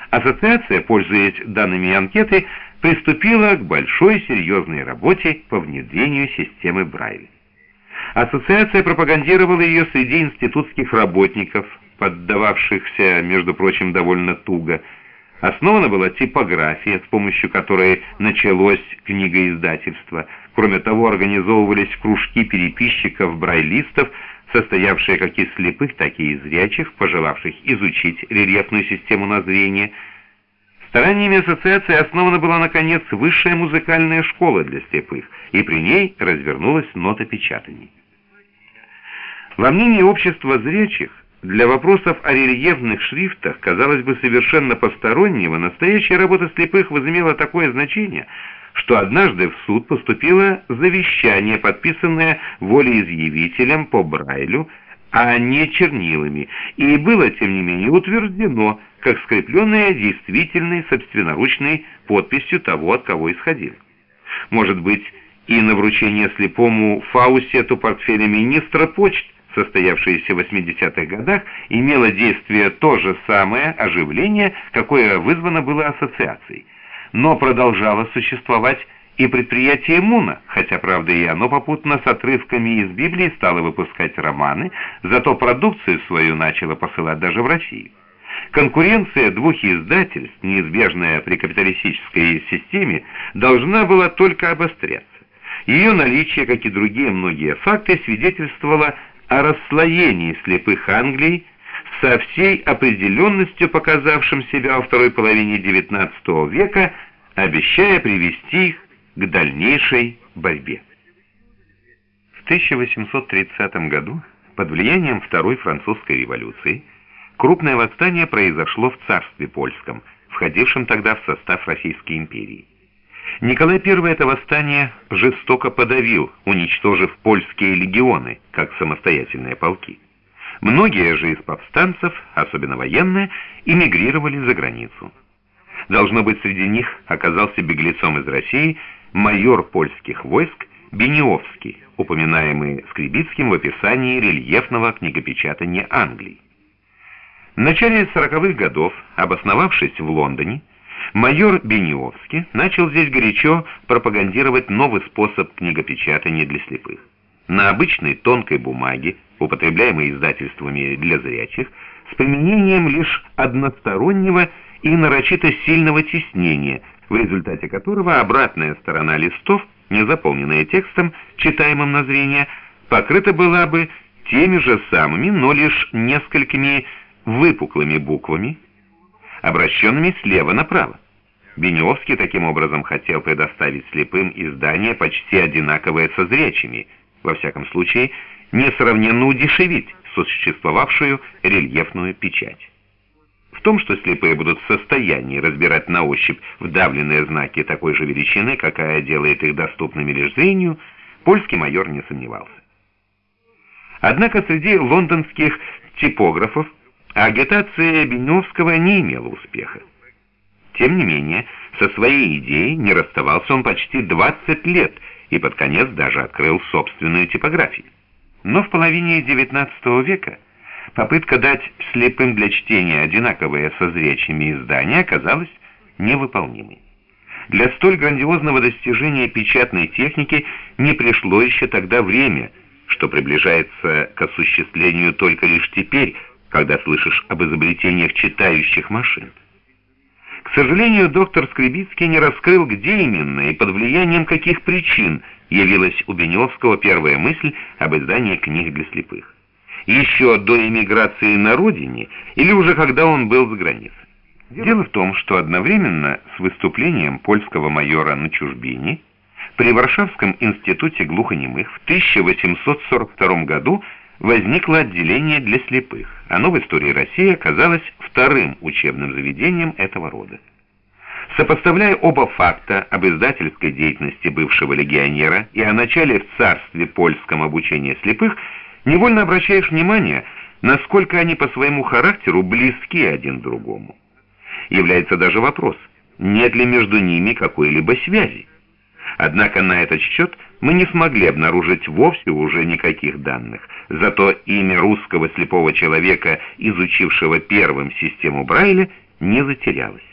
Ассоциация, пользуясь данными анкеты, приступила к большой серьезной работе по внедрению системы Брайля. Ассоциация пропагандировала ее среди институтских работников, поддававшихся, между прочим, довольно туго. Основана была типография, с помощью которой началось книгоиздательство. Кроме того, организовывались кружки переписчиков-брайлистов, состоявшие как из слепых, так и из зрячих, пожелавших изучить рельефную систему на зрение. Стараниями ассоциации основана была, наконец, высшая музыкальная школа для слепых, и при ней развернулась нотопечатание. Во мнении общества зрячих, для вопросов о рельефных шрифтах, казалось бы, совершенно постороннего, настоящая работа слепых возымела такое значение, что однажды в суд поступило завещание, подписанное волеизъявителем по Брайлю, а не чернилами, и было, тем не менее, утверждено, как скрепленное действительной собственноручной подписью того, от кого исходило. Может быть, и на вручение слепому Фаусету портфеля министра почт, состоявшееся в 80-х годах, имело действие то же самое оживление, какое вызвано было ассоциацией. Но продолжало существовать и предприятие Муна, хотя, правда, и оно попутно с отрывками из Библии стало выпускать романы, зато продукцию свою начало посылать даже в Россию. Конкуренция двух издательств, неизбежная при капиталистической системе, должна была только обостряться. Ее наличие, как и другие многие факты, свидетельствовало о расслоении слепых Англии, со всей определенностью показавшим себя во второй половине XIX века, обещая привести их к дальнейшей борьбе. В 1830 году, под влиянием Второй французской революции, крупное восстание произошло в царстве польском, входившем тогда в состав Российской империи. Николай I это восстание жестоко подавил, уничтожив польские легионы, как самостоятельные полки. Многие же из повстанцев, особенно военные, эмигрировали за границу. Должно быть, среди них оказался беглецом из России майор польских войск Бениовский, упоминаемый Скребицким в описании рельефного книгопечатания Англии. В начале 40-х годов, обосновавшись в Лондоне, майор Бениовский начал здесь горячо пропагандировать новый способ книгопечатания для слепых. На обычной тонкой бумаге, употребляемой издательствами для зрячих, с применением лишь одностороннего и нарочито сильного тиснения, в результате которого обратная сторона листов, не заполненная текстом, читаемым на зрение, покрыта была бы теми же самыми, но лишь несколькими выпуклыми буквами, обращенными слева направо. Бениовский таким образом хотел предоставить слепым издания почти одинаковые со зрячими, во всяком случае, несравненно удешевить существовавшую рельефную печать. В том, что слепые будут в состоянии разбирать на ощупь вдавленные знаки такой же величины, какая делает их доступными лишь зрению, польский майор не сомневался. Однако среди лондонских типографов агитация Бениовского не имела успеха. Тем не менее, со своей идеей не расставался он почти 20 лет и под конец даже открыл собственную типографию. Но в половине XIX века попытка дать слепым для чтения одинаковые со зрячими издания оказалась невыполнимой. Для столь грандиозного достижения печатной техники не пришло еще тогда время, что приближается к осуществлению только лишь теперь, когда слышишь об изобретениях читающих машин. К сожалению, доктор Скребицкий не раскрыл, где именно и под влиянием каких причин явилась у Бениовского первая мысль об издании книг для слепых. Еще до эмиграции на родине или уже когда он был за границей. Дело в том, что одновременно с выступлением польского майора на чужбине при Варшавском институте глухонемых в 1842 году возникло отделение для слепых. Оно в истории России оказалось вторым учебным заведением этого рода. Сопоставляя оба факта об издательской деятельности бывшего легионера и о начале в царстве польском обучения слепых, невольно обращаешь внимание, насколько они по своему характеру близки один к другому. Является даже вопрос, нет ли между ними какой-либо связи. Однако на этот счет мы не смогли обнаружить вовсе уже никаких данных, зато имя русского слепого человека, изучившего первым систему Брайля, не затерялась.